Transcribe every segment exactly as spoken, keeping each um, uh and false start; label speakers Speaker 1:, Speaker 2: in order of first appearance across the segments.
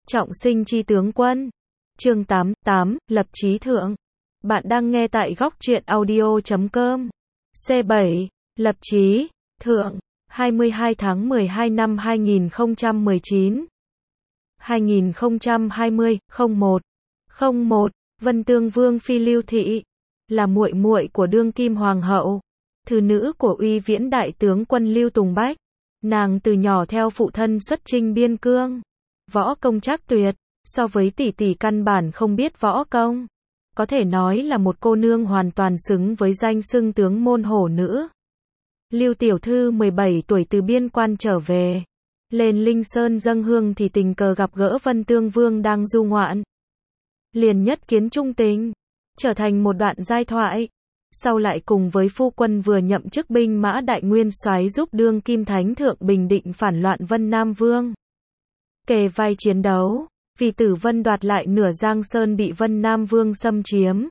Speaker 1: Trọng sinh chi tướng quân. Chương tám, tám, lập chí thượng. Bạn đang nghe tại góc truyện audio chấm com. C bảy, lập chí thượng, hai mươi hai tháng mười hai năm hai nghìn không trăm mười chín. hai nghìn không trăm hai mươi, không một. không một, Vân Tương Vương phi Lưu Thị, là muội muội của đương kim hoàng hậu, thứ nữ của Uy Viễn đại tướng quân Lưu Tùng Bách. Nàng từ nhỏ theo phụ thân xuất chinh biên cương, võ công trác tuyệt, so với tỷ tỷ căn bản không biết võ công. Có thể nói là một cô nương hoàn toàn xứng với danh xưng tướng môn hổ nữ. Lưu tiểu thư mười bảy tuổi từ biên quan trở về, lên Linh Sơn dâng hương thì tình cờ gặp gỡ Vân Tương Vương đang du ngoạn. Liền nhất kiến trung tình, trở thành một đoạn giai thoại. Sau lại cùng với phu quân vừa nhậm chức binh mã đại nguyên soái giúp đương kim thánh thượng bình định phản loạn Vân Nam Vương. Kề vai chiến đấu, vì Tử Vân đoạt lại nửa Giang Sơn bị Vân Nam Vương xâm chiếm.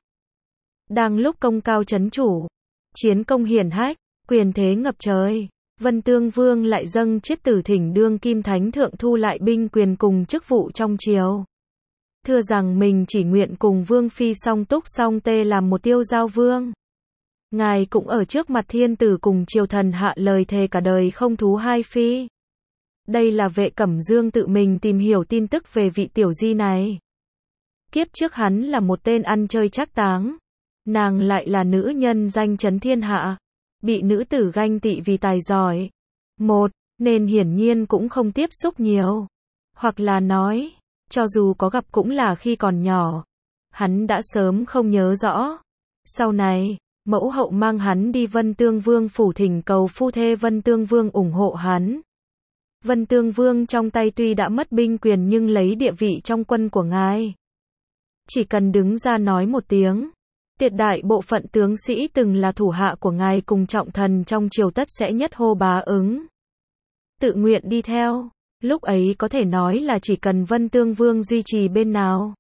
Speaker 1: Đang lúc công cao chấn chủ, chiến công hiển hách, quyền thế ngập trời, Vân Tương Vương lại dâng chiết tử thỉnh đương kim thánh thượng thu lại binh quyền cùng chức vụ trong triều. Thưa rằng mình chỉ nguyện cùng Vương Phi song túc song tê làm một tiêu giao vương. Ngài cũng ở trước mặt thiên tử cùng triều thần hạ lời thề cả đời không thú hai phi. Đây là Vệ Cẩm Dương tự mình tìm hiểu tin tức về vị tiểu di này. Kiếp trước hắn là một tên ăn chơi trác táng, nàng lại là nữ nhân danh chấn thiên hạ, bị nữ tử ganh tị vì tài giỏi. Một, nên hiển nhiên cũng không tiếp xúc nhiều. Hoặc là nói, cho dù có gặp cũng là khi còn nhỏ. Hắn đã sớm không nhớ rõ. Sau này, mẫu hậu mang hắn đi Vân Tương Vương phủ thỉnh cầu phu thê Vân Tương Vương ủng hộ hắn. Vân Tương Vương trong tay tuy đã mất binh quyền nhưng lấy địa vị trong quân của ngài. Chỉ cần đứng ra nói một tiếng, tuyệt đại bộ phận tướng sĩ từng là thủ hạ của ngài cùng trọng thần trong triều tất sẽ nhất hô bá ứng. Tự nguyện đi theo, lúc ấy có thể nói là chỉ cần Vân Tương Vương duy trì bên nào,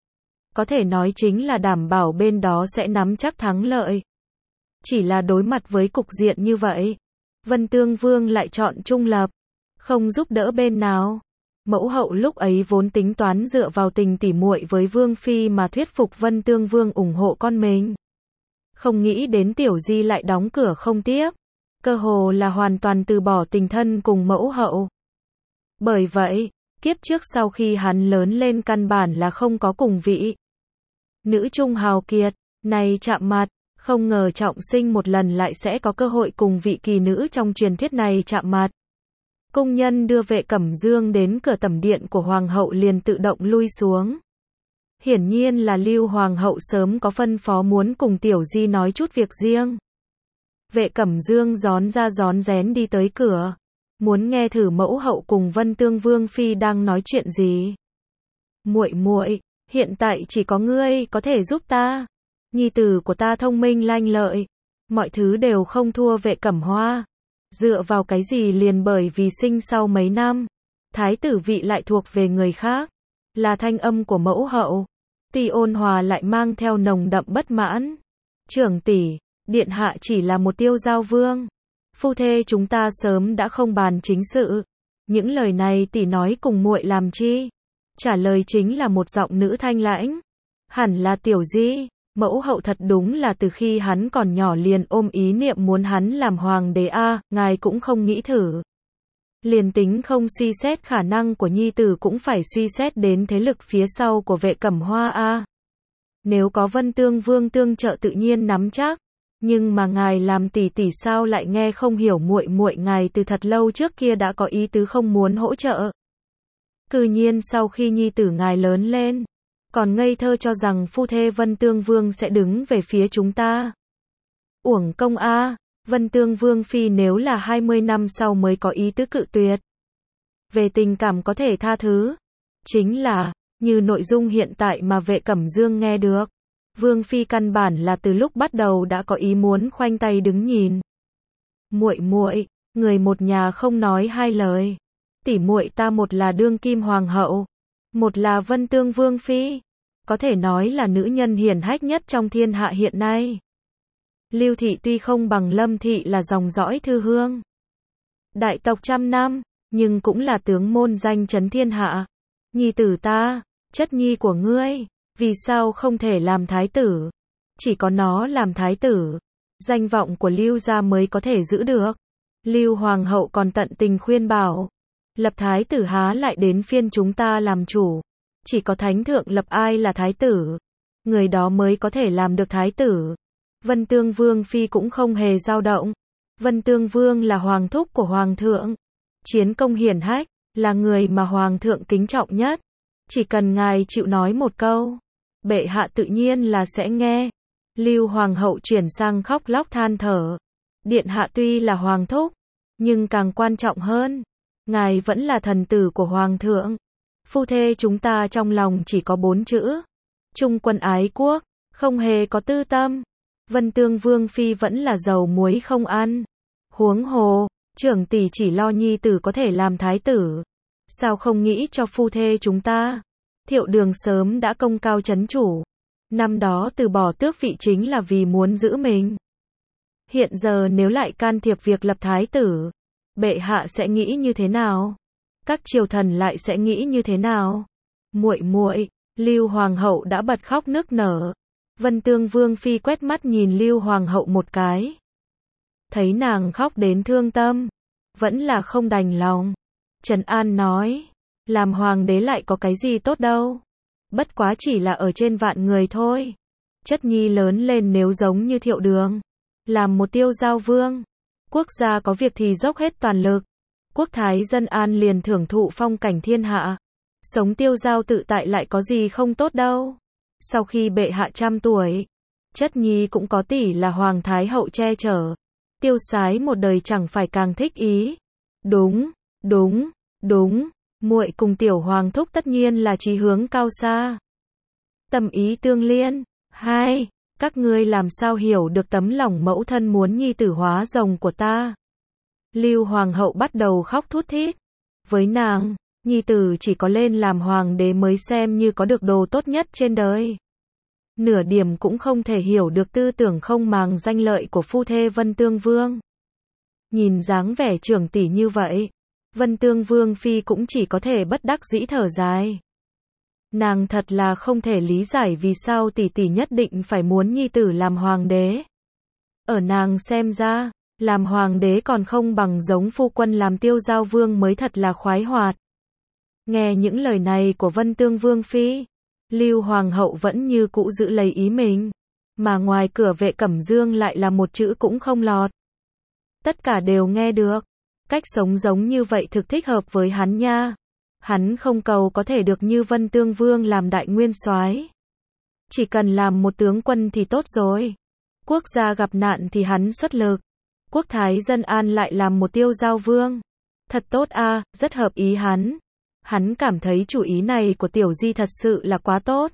Speaker 1: có thể nói chính là đảm bảo bên đó sẽ nắm chắc thắng lợi. Chỉ là đối mặt với cục diện như vậy, Vân Tương Vương lại chọn trung lập, không giúp đỡ bên nào. Mẫu hậu lúc ấy vốn tính toán dựa vào tình tỉ muội với Vương Phi mà thuyết phục Vân Tương Vương ủng hộ con mình. Không nghĩ đến tiểu di lại đóng cửa không tiếp, cơ hồ là hoàn toàn từ bỏ tình thân cùng mẫu hậu. Bởi vậy, kiếp trước sau khi hắn lớn lên căn bản là không có cùng vị nữ trung hào kiệt này chạm mặt. Không ngờ trọng sinh một lần lại sẽ có cơ hội cùng vị kỳ nữ trong truyền thuyết này chạm mặt. Cung nhân đưa Vệ Cẩm Dương đến cửa tẩm điện của hoàng hậu liền tự động lui xuống. Hiển nhiên là Lưu hoàng hậu sớm có phân phó muốn cùng tiểu di nói chút việc riêng. Vệ Cẩm Dương rón ra rón rén đi tới cửa, muốn nghe thử mẫu hậu cùng Vân Tương Vương phi đang nói chuyện gì. Muội muội, hiện tại chỉ có ngươi có thể giúp ta. Nhi tử của ta thông minh lanh lợi, mọi thứ đều không thua Vệ Cẩm Hoa. Dựa vào cái gì liền bởi vì sinh sau mấy năm, thái tử vị lại thuộc về người khác. Là thanh âm của mẫu hậu. Tuy ôn hòa lại mang theo nồng đậm bất mãn. Trưởng tỷ, điện hạ chỉ là một tiêu giao vương. Phu thê chúng ta sớm đã không bàn chính sự. Những lời này tỷ nói cùng muội làm chi? Trả lời chính là một giọng nữ thanh lãnh. Hẳn là tiểu di. Mẫu hậu thật đúng là từ khi hắn còn nhỏ liền ôm ý niệm muốn hắn làm hoàng đế a, à, ngài cũng không nghĩ thử. Liền tính không suy xét khả năng của nhi tử cũng phải suy xét đến thế lực phía sau của Vệ Cẩm Hoa a. À. Nếu có Vân Tương Vương tương trợ tự nhiên nắm chắc, nhưng mà ngài làm tỷ tỷ sao lại nghe không hiểu muội muội ngài từ thật lâu trước kia đã có ý tứ không muốn hỗ trợ. Cư nhiên sau khi nhi tử ngài lớn lên, còn ngây thơ cho rằng phu thê Vân Tương Vương sẽ đứng về phía chúng ta. Uổng công a, à, Vân Tương Vương phi nếu là hai mươi năm sau mới có ý tứ cự tuyệt. Về tình cảm có thể tha thứ. Chính là, như nội dung hiện tại mà Vệ Cẩm Dương nghe được. Vương phi căn bản là từ lúc bắt đầu đã có ý muốn khoanh tay đứng nhìn. Muội muội, người một nhà không nói hai lời. Tỷ muội ta một là đương kim hoàng hậu, một là Vân Tương Vương phi. Có thể nói là nữ nhân hiển hách nhất trong thiên hạ hiện nay. Lưu thị tuy không bằng Lâm thị là dòng dõi thư hương, đại tộc trăm năm, nhưng cũng là tướng môn danh chấn thiên hạ. Nhi tử ta, chất nhi của ngươi, vì sao không thể làm thái tử? Chỉ có nó làm thái tử, danh vọng của Lưu gia mới có thể giữ được. Lưu hoàng hậu còn tận tình khuyên bảo, lập thái tử há lại đến phiên chúng ta làm chủ, chỉ có thánh thượng lập ai là thái tử, người đó mới có thể làm được thái tử. Vân Tương Vương phi cũng không hề dao động. Vân Tương Vương là hoàng thúc của hoàng thượng, chiến công hiển hách, là người mà hoàng thượng kính trọng nhất. Chỉ cần ngài chịu nói một câu, bệ hạ tự nhiên là sẽ nghe. Lưu hoàng hậu chuyển sang khóc lóc than thở. Điện hạ tuy là hoàng thúc, nhưng càng quan trọng hơn, ngài vẫn là thần tử của hoàng thượng. Phu thê chúng ta trong lòng chỉ có bốn chữ: trung quân ái quốc, không hề có tư tâm. Vân Tương Vương phi vẫn là dầu muối không ăn. Huống hồ, trưởng tỷ chỉ lo nhi tử có thể làm thái tử, sao không nghĩ cho phu thê chúng ta? Thiệu Đường sớm đã công cao chấn chủ, năm đó từ bỏ tước vị chính là vì muốn giữ mình. Hiện giờ nếu lại can thiệp việc lập thái tử, bệ hạ sẽ nghĩ như thế nào? Các triều thần lại sẽ nghĩ như thế nào? Muội muội, Lưu hoàng hậu đã bật khóc nức nở. Vân Tương Vương phi quét mắt nhìn Lưu hoàng hậu một cái, thấy nàng khóc đến thương tâm, vẫn là không đành lòng. Trần An nói, làm hoàng đế lại có cái gì tốt đâu, bất quá chỉ là ở trên vạn người thôi. Chất nhi lớn lên nếu giống như Thiệu Đường, làm một tiêu giao vương, quốc gia có việc thì dốc hết toàn lực, quốc thái dân an liền thưởng thụ phong cảnh thiên hạ, sống tiêu giao tự tại lại có gì không tốt đâu. Sau khi bệ hạ trăm tuổi, chất nhi cũng có tỷ là hoàng thái hậu che chở, tiêu sái một đời chẳng phải càng thích ý. Đúng, đúng, đúng, muội cùng tiểu hoàng thúc tất nhiên là chí hướng cao xa, tâm ý tương liên. Hai, các ngươi làm sao hiểu được tấm lòng mẫu thân muốn nhi tử hóa rồng của ta? Lưu hoàng hậu bắt đầu khóc thút thít. Với nàng, nhi tử chỉ có lên làm hoàng đế mới xem như có được đồ tốt nhất trên đời. Nửa điểm cũng không thể hiểu được tư tưởng không màng danh lợi của phu thê Vân Tương Vương. Nhìn dáng vẻ trưởng tỷ như vậy, Vân Tương Vương phi cũng chỉ có thể bất đắc dĩ thở dài. Nàng thật là không thể lý giải vì sao tỷ tỷ nhất định phải muốn nhi tử làm hoàng đế. Ở nàng xem ra, làm hoàng đế còn không bằng giống phu quân làm tiêu giao vương mới thật là khoái hoạt. Nghe những lời này của Vân Tương Vương phi, Lưu hoàng hậu vẫn như cũ giữ lấy ý mình, mà ngoài cửa Vệ Cẩm Dương lại là một chữ cũng không lọt. Tất cả đều nghe được, cách sống giống như vậy thực thích hợp với hắn nha. Hắn không cầu có thể được như Vân Tương Vương làm đại nguyên soái, chỉ cần làm một tướng quân thì tốt rồi. Quốc gia gặp nạn thì hắn xuất lực, quốc thái dân an lại làm một tiêu giao vương. Thật tốt a, à, rất hợp ý hắn. Hắn cảm thấy chủ ý này của Tiểu Di thật sự là quá tốt.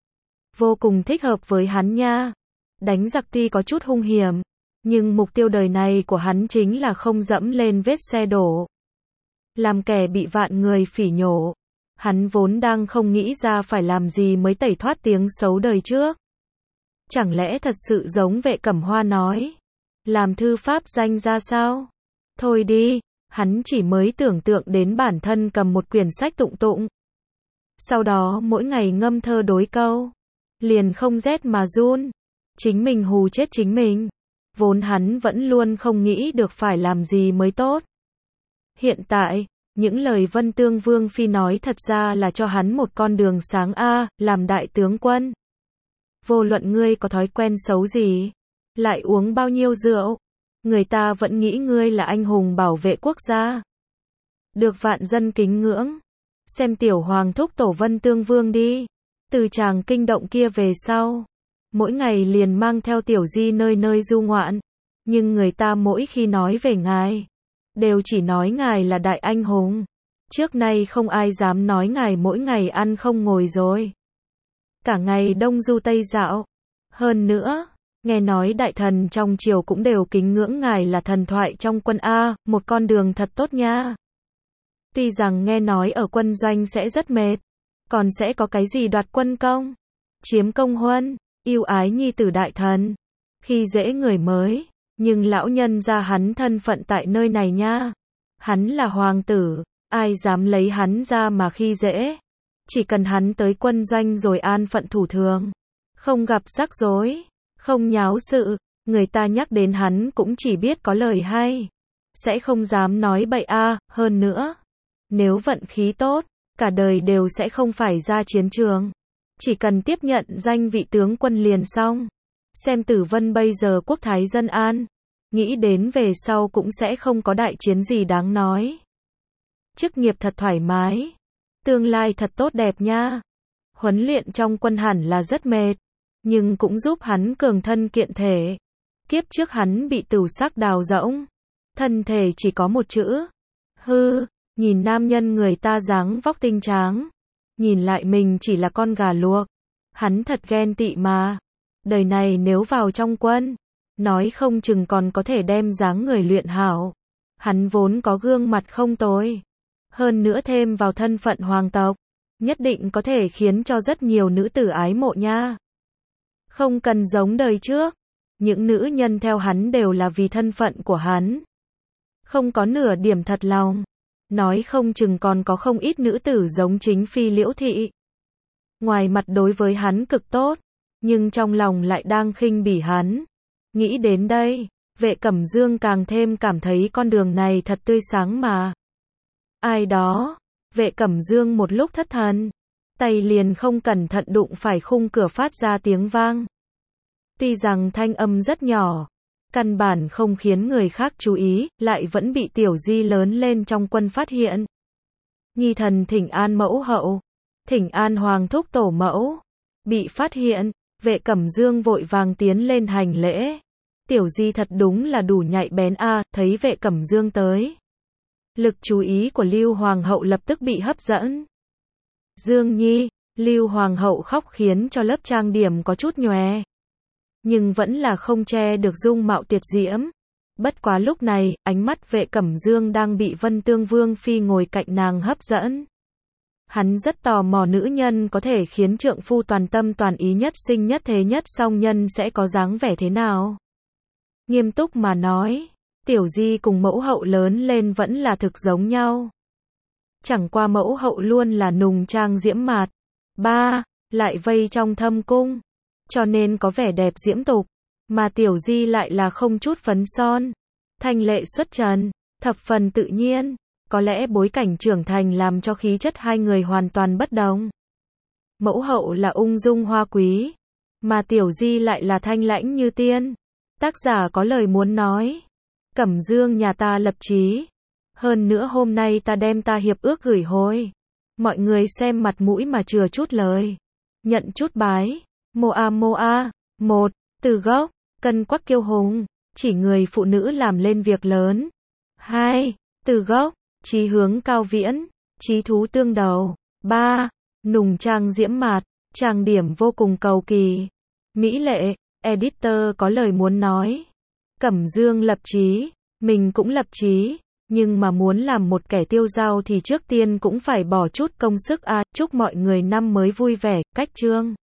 Speaker 1: Vô cùng thích hợp với hắn nha. Đánh giặc tuy có chút hung hiểm, nhưng mục tiêu đời này của hắn chính là không dẫm lên vết xe đổ, làm kẻ bị vạn người phỉ nhổ. Hắn vốn đang không nghĩ ra phải làm gì mới tẩy thoát tiếng xấu đời trước. Chẳng lẽ thật sự giống Vệ Cẩm Hoa nói, làm thư pháp danh ra sao? Thôi đi, hắn chỉ mới tưởng tượng đến bản thân cầm một quyển sách tụng tụng, sau đó mỗi ngày ngâm thơ đối câu, liền không rét mà run, chính mình hù chết chính mình. Vốn hắn vẫn luôn không nghĩ được phải làm gì mới tốt. Hiện tại, những lời Vân Tương Vương phi nói thật ra là cho hắn một con đường sáng a, làm đại tướng quân. Vô luận ngươi có thói quen xấu gì, lại uống bao nhiêu rượu, người ta vẫn nghĩ ngươi là anh hùng bảo vệ quốc gia, được vạn dân kính ngưỡng. Xem tiểu hoàng thúc tổ Vân Tương Vương đi, từ tràng kinh động kia về sau, mỗi ngày liền mang theo Tiểu Di nơi nơi du ngoạn, nhưng người ta mỗi khi nói về ngài, đều chỉ nói ngài là đại anh hùng. Trước nay không ai dám nói ngài mỗi ngày ăn không ngồi rồi, cả ngày đông du tây dạo. Hơn nữa, nghe nói đại thần trong triều cũng đều kính ngưỡng ngài là thần thoại trong quân a, một con đường thật tốt nha. Tuy rằng nghe nói ở quân doanh sẽ rất mệt, còn sẽ có cái gì đoạt quân công, chiếm công huân, yêu ái nhi tử đại thần, khi dễ người mới, nhưng lão nhân gia hắn thân phận tại nơi này nha. Hắn là hoàng tử, ai dám lấy hắn ra mà khi dễ. Chỉ cần hắn tới quân doanh rồi an phận thủ thường. Không gặp rắc rối, không nháo sự, người ta nhắc đến hắn cũng chỉ biết có lời hay. Sẽ không dám nói bậy a, hơn nữa. Nếu vận khí tốt, cả đời đều sẽ không phải ra chiến trường. Chỉ cần tiếp nhận danh vị tướng quân liền xong. Xem Tử Vân bây giờ quốc thái dân an. Nghĩ đến về sau cũng sẽ không có đại chiến gì đáng nói. Chức nghiệp thật thoải mái. Tương lai thật tốt đẹp nha. Huấn luyện trong quân hẳn là rất mệt. Nhưng cũng giúp hắn cường thân kiện thể. Kiếp trước hắn bị tửu sắc đào rỗng. Thân thể chỉ có một chữ. Hư, nhìn nam nhân người ta dáng vóc tinh tráng. Nhìn lại mình chỉ là con gà luộc. Hắn thật ghen tị mà. Đời này nếu vào trong quân, nói không chừng còn có thể đem dáng người luyện hảo. Hắn vốn có gương mặt không tồi. Hơn nữa thêm vào thân phận hoàng tộc. Nhất định có thể khiến cho rất nhiều nữ tử ái mộ nha. Không cần giống đời trước. Những nữ nhân theo hắn đều là vì thân phận của hắn. Không có nửa điểm thật lòng. Nói không chừng còn có không ít nữ tử giống chính phi Liễu Thị. Ngoài mặt đối với hắn cực tốt, nhưng trong lòng lại đang khinh bỉ hắn. Nghĩ đến đây, Vệ Cẩm Dương càng thêm cảm thấy con đường này thật tươi sáng mà. Ai đó, Vệ Cẩm Dương một lúc thất thần, tay liền không cẩn thận đụng phải khung cửa phát ra tiếng vang. Tuy rằng thanh âm rất nhỏ, căn bản không khiến người khác chú ý, lại vẫn bị Tiểu Di lớn lên trong quân phát hiện. Nhi thần thỉnh an mẫu hậu, thỉnh an hoàng thúc tổ mẫu. Bị phát hiện, Vệ Cẩm Dương vội vàng tiến lên hành lễ. Tiểu Di thật đúng là đủ nhạy bén a, thấy Vệ Cẩm Dương tới. Lực chú ý của Lưu Hoàng hậu lập tức bị hấp dẫn. Dương Nhi, Lưu Hoàng hậu khóc khiến cho lớp trang điểm có chút nhòe. Nhưng vẫn là không che được dung mạo tuyệt diễm. Bất quá lúc này, ánh mắt Vệ Cẩm Dương đang bị Vân Tương Vương phi ngồi cạnh nàng hấp dẫn. Hắn rất tò mò nữ nhân có thể khiến trượng phu toàn tâm toàn ý nhất sinh nhất thế nhất song nhân sẽ có dáng vẻ thế nào. Nghiêm túc mà nói, Tiểu Di cùng mẫu hậu lớn lên vẫn là thực giống nhau. Chẳng qua mẫu hậu luôn là nùng trang diễm mạt. Ba, lại vây trong thâm cung. Cho nên có vẻ đẹp diễm tục. Mà Tiểu Di lại là không chút phấn son. Thanh lệ xuất trần, thập phần tự nhiên. Có lẽ bối cảnh trưởng thành làm cho khí chất hai người hoàn toàn bất đồng. Mẫu hậu là ung dung hoa quý. Mà Tiểu Di lại là thanh lãnh như tiên. Tác giả có lời muốn nói. Cẩm Dương nhà ta lập chí. Hơn nữa hôm nay ta đem ta hiệp ước gửi hồi. Mọi người xem mặt mũi mà chừa chút lời. Nhận chút bái. Mô a mô a. Một. Từ gốc. Cân quắc kiêu hùng. Chỉ người phụ nữ làm lên việc lớn. Hai. Từ gốc. Chí hướng cao viễn. Chí thú tương đầu. Ba. Nùng trang diễm mạt. Trang điểm vô cùng cầu kỳ. Mỹ lệ. Editor có lời muốn nói. Cẩm Dương lập chí. Mình cũng lập chí. Nhưng mà muốn làm một kẻ tiêu dao thì trước tiên cũng phải bỏ chút công sức a. À, chúc mọi người năm mới vui vẻ. Cách chương.